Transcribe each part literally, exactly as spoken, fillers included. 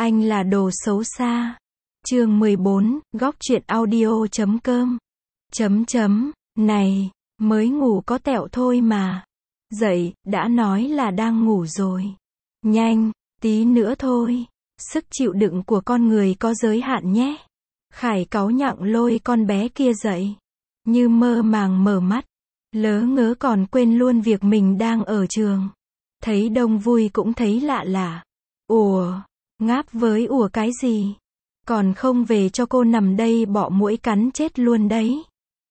Anh là đồ xấu xa. Chương mười bốn, góc truyện audio chấm com. Chấm chấm, này, mới ngủ có tẹo thôi mà. Dậy, đã nói là đang ngủ rồi. Nhanh, tí nữa thôi. Sức chịu đựng của con người có giới hạn nhé. Khải cáu nhặng lôi con bé kia dậy. Như mơ màng mở mắt. Lớ ngớ còn quên luôn việc mình đang ở trường. Thấy đông vui cũng thấy lạ lạ. Ủa, ngáp với ủa cái gì? Còn không về cho cô nằm đây bọ muỗi cắn chết luôn đấy.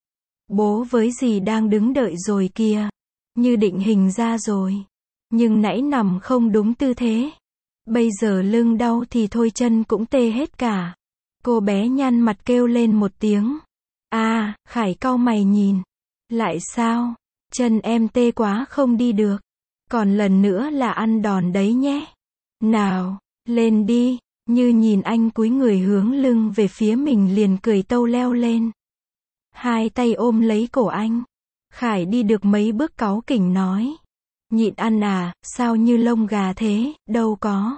Bố với dì đang đứng đợi rồi kìa. Như định hình ra rồi. Nhưng nãy nằm không đúng tư thế. Bây giờ lưng đau thì thôi chân cũng tê hết cả. Cô bé nhăn mặt kêu lên một tiếng. À, Khải cau mày nhìn. Lại sao? Chân em tê quá không đi được. Còn lần nữa là ăn đòn đấy nhé. Nào, lên đi. Như nhìn anh cúi người hướng lưng về phía mình liền cười tâu leo lên. Hai tay ôm lấy cổ anh. Khải đi được mấy bước cáu kỉnh nói. Nhịn ăn à, sao như lông gà thế, đâu có.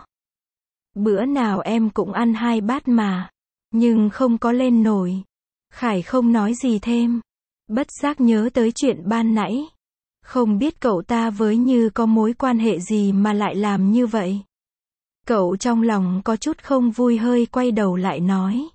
Bữa nào em cũng ăn hai bát mà. Nhưng không có lên nổi. Khải không nói gì thêm. Bất giác nhớ tới chuyện ban nãy. Không biết cậu ta với Như có mối quan hệ gì mà lại làm như vậy. Cậu trong lòng có chút không vui hơi quay đầu lại nói.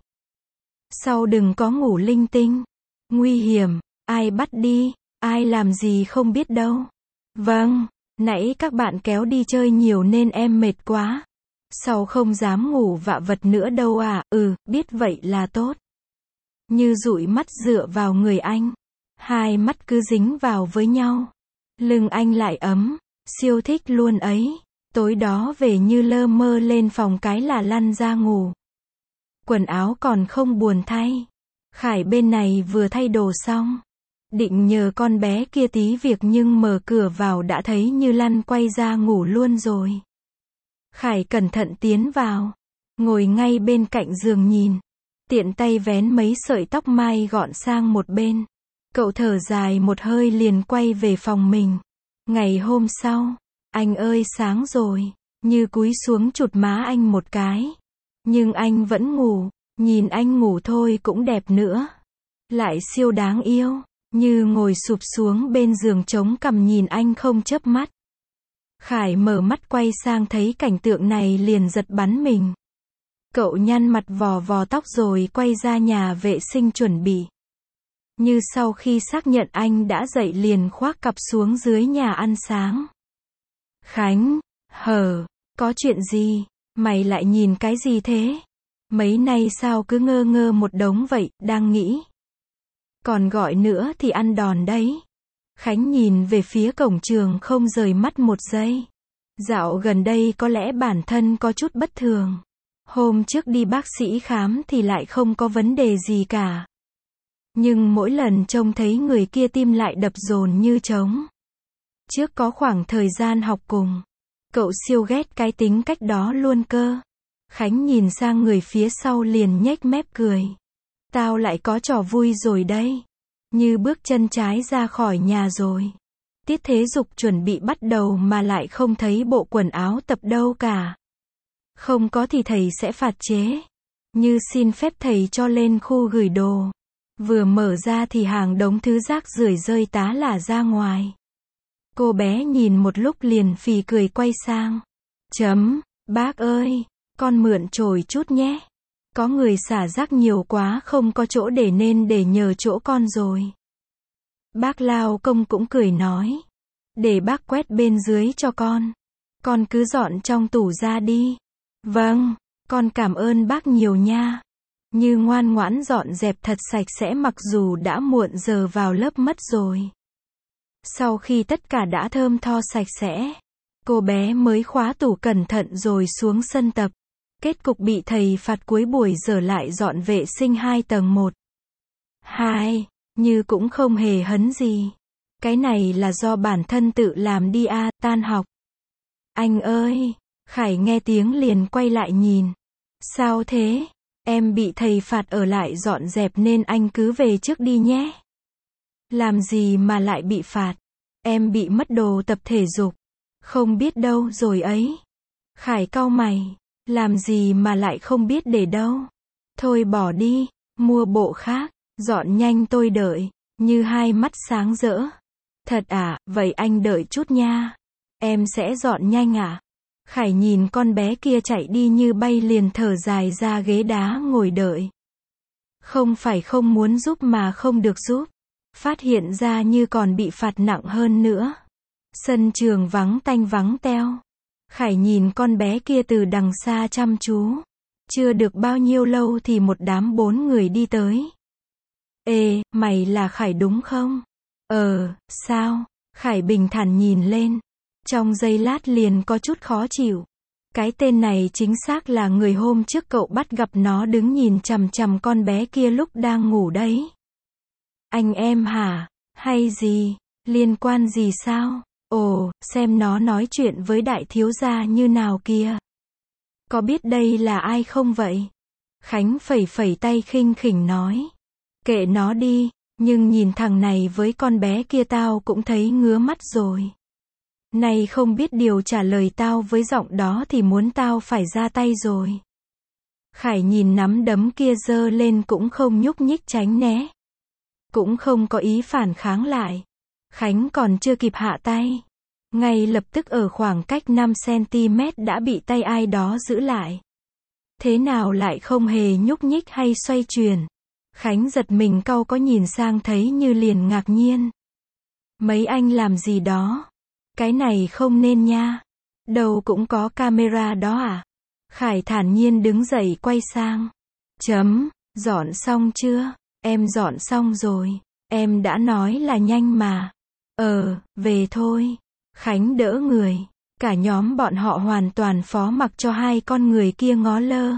Sau đừng có ngủ linh tinh. Nguy hiểm, ai bắt đi, ai làm gì không biết đâu. Vâng, nãy các bạn kéo đi chơi nhiều nên em mệt quá. Sau không dám ngủ vạ vật nữa đâu à, ừ, biết vậy là tốt. Như dụi mắt dựa vào người anh. Hai mắt cứ dính vào với nhau. Lưng anh lại ấm, siêu thích luôn ấy. Tối đó về Như lơ mơ lên phòng cái là lăn ra ngủ. Quần áo còn không buồn thay. Khải bên này vừa thay đồ xong. Định nhờ con bé kia tí việc nhưng mở cửa vào đã thấy Như lăn quay ra ngủ luôn rồi. Khải cẩn thận tiến vào. Ngồi ngay bên cạnh giường nhìn. Tiện tay vén mấy sợi tóc mai gọn sang một bên. Cậu thở dài một hơi liền quay về phòng mình. Ngày hôm sau. Anh ơi sáng rồi. Như cúi xuống chụt má anh một cái. Nhưng anh vẫn ngủ. Nhìn anh ngủ thôi cũng đẹp nữa. Lại siêu đáng yêu. Như ngồi sụp xuống bên giường chống cằm nhìn anh không chớp mắt. Khải mở mắt quay sang thấy cảnh tượng này liền giật bắn mình. Cậu nhăn mặt vò vò tóc rồi quay ra nhà vệ sinh chuẩn bị. Như sau khi xác nhận anh đã dậy liền khoác cặp xuống dưới nhà ăn sáng. Khánh, hờ, có chuyện gì? Mày lại nhìn cái gì thế? Mấy nay sao cứ ngơ ngơ một đống vậy, đang nghĩ. Còn gọi nữa thì ăn đòn đấy. Khánh nhìn về phía cổng trường không rời mắt một giây. Dạo gần đây có lẽ bản thân có chút bất thường. Hôm trước đi bác sĩ khám thì lại không có vấn đề gì cả. Nhưng mỗi lần trông thấy người kia tim lại đập dồn như trống. Trước có khoảng thời gian học cùng. Cậu siêu ghét cái tính cách đó luôn cơ. Khánh nhìn sang người phía sau liền nhếch mép cười. Tao lại có trò vui rồi đây. Như bước chân trái ra khỏi nhà rồi. Tiết thể dục chuẩn bị bắt đầu mà lại không thấy bộ quần áo tập đâu cả. Không có thì thầy sẽ phạt chế. Như xin phép thầy cho lên khu gửi đồ. Vừa mở ra thì hàng đống thứ rác rưởi rơi tá là ra ngoài. Cô bé nhìn một lúc liền phì cười quay sang. Chấm, bác ơi, con mượn chổi chút nhé. Có người xả rác nhiều quá không có chỗ để nên để nhờ chỗ con rồi. Bác lao công cũng cười nói. Để bác quét bên dưới cho con. Con cứ dọn trong tủ ra đi. Vâng, con cảm ơn bác nhiều nha. Như ngoan ngoãn dọn dẹp thật sạch sẽ mặc dù đã muộn giờ vào lớp mất rồi. Sau khi tất cả đã thơm tho sạch sẽ, cô bé mới khóa tủ cẩn thận rồi xuống sân tập. Kết cục bị thầy phạt cuối buổi giờ lại dọn vệ sinh hai tầng một. Hai, Như cũng không hề hấn gì. Cái này là do bản thân tự làm đi à, tan học. Anh ơi, Khải nghe tiếng liền quay lại nhìn. Sao thế? Em bị thầy phạt ở lại dọn dẹp nên anh cứ về trước đi nhé. Làm gì mà lại bị phạt? Em bị mất đồ tập thể dục. Không biết đâu rồi ấy. Khải cau mày. Làm gì mà lại không biết để đâu. Thôi bỏ đi, mua bộ khác, dọn nhanh tôi đợi, Như hai mắt sáng rỡ. Thật à, vậy anh đợi chút nha. Em sẽ dọn nhanh à? Khải nhìn con bé kia chạy đi như bay liền thở dài ra ghế đá ngồi đợi. Không phải không muốn giúp mà không được giúp. Phát hiện ra Như còn bị phạt nặng hơn nữa. Sân trường vắng tanh vắng teo. Khải nhìn con bé kia từ đằng xa chăm chú. Chưa được bao nhiêu lâu thì một đám bốn người đi tới. Ê, mày là Khải đúng không? Ờ, sao? Khải bình thản nhìn lên. Trong giây lát liền có chút khó chịu. Cái tên này chính xác là người hôm trước cậu bắt gặp nó đứng nhìn chằm chằm con bé kia lúc đang ngủ đấy. Anh em hả? Hay gì? Liên quan gì sao? Ồ, xem nó nói chuyện với đại thiếu gia như nào kìa. Có biết đây là ai không vậy? Khánh phẩy phẩy tay khinh khỉnh nói. Kệ nó đi, nhưng nhìn thằng này với con bé kia tao cũng thấy ngứa mắt rồi. Này không biết điều trả lời tao với giọng đó thì muốn tao phải ra tay rồi. Khải nhìn nắm đấm kia giơ lên cũng không nhúc nhích tránh né. Cũng không có ý phản kháng lại. Khánh còn chưa kịp hạ tay. Ngay lập tức ở khoảng cách năm xăng-ti-mét đã bị tay ai đó giữ lại. Thế nào lại không hề nhúc nhích hay xoay chuyển. Khánh giật mình cau có nhìn sang thấy Như liền ngạc nhiên. Mấy anh làm gì đó? Cái này không nên nha. Đâu cũng có camera đó à? Khải thản nhiên đứng dậy quay sang. Chấm, dọn xong chưa? Em dọn xong rồi. Em đã nói là nhanh mà. Ờ, về thôi. Khánh đỡ người. Cả nhóm bọn họ hoàn toàn phó mặc cho hai con người kia ngó lơ.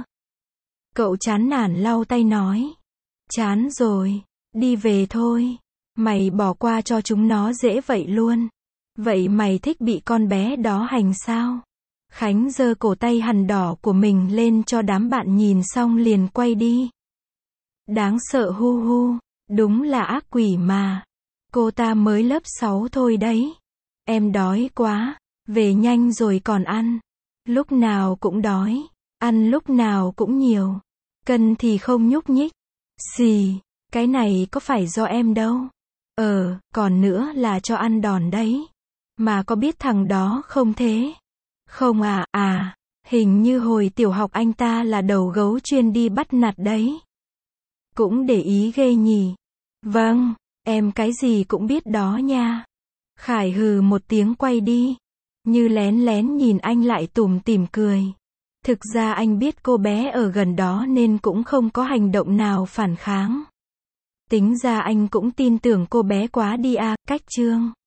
Cậu chán nản lau tay nói. Chán rồi. Đi về thôi. Mày bỏ qua cho chúng nó dễ vậy luôn. Vậy mày thích bị con bé đó hành sao? Khánh giơ cổ tay hằn đỏ của mình lên cho đám bạn nhìn xong liền quay đi. Đáng sợ hu hu. Đúng là ác quỷ mà. Cô ta mới lớp sáu thôi đấy. Em đói quá. Về nhanh rồi còn ăn. Lúc nào cũng đói. Ăn lúc nào cũng nhiều. Cân thì không nhúc nhích. Xì. Cái này có phải do em đâu. Ờ, còn nữa là cho ăn đòn đấy. Mà có biết thằng đó không thế? Không à, à. Hình như hồi tiểu học anh ta là đầu gấu chuyên đi bắt nạt đấy. Cũng để ý ghê nhỉ. Vâng, em cái gì cũng biết đó nha. Khải hừ một tiếng quay đi. Như lén lén nhìn anh lại tủm tỉm cười. Thực ra anh biết cô bé ở gần đó nên cũng không có hành động nào phản kháng. Tính ra anh cũng tin tưởng cô bé quá đi à, cách chương.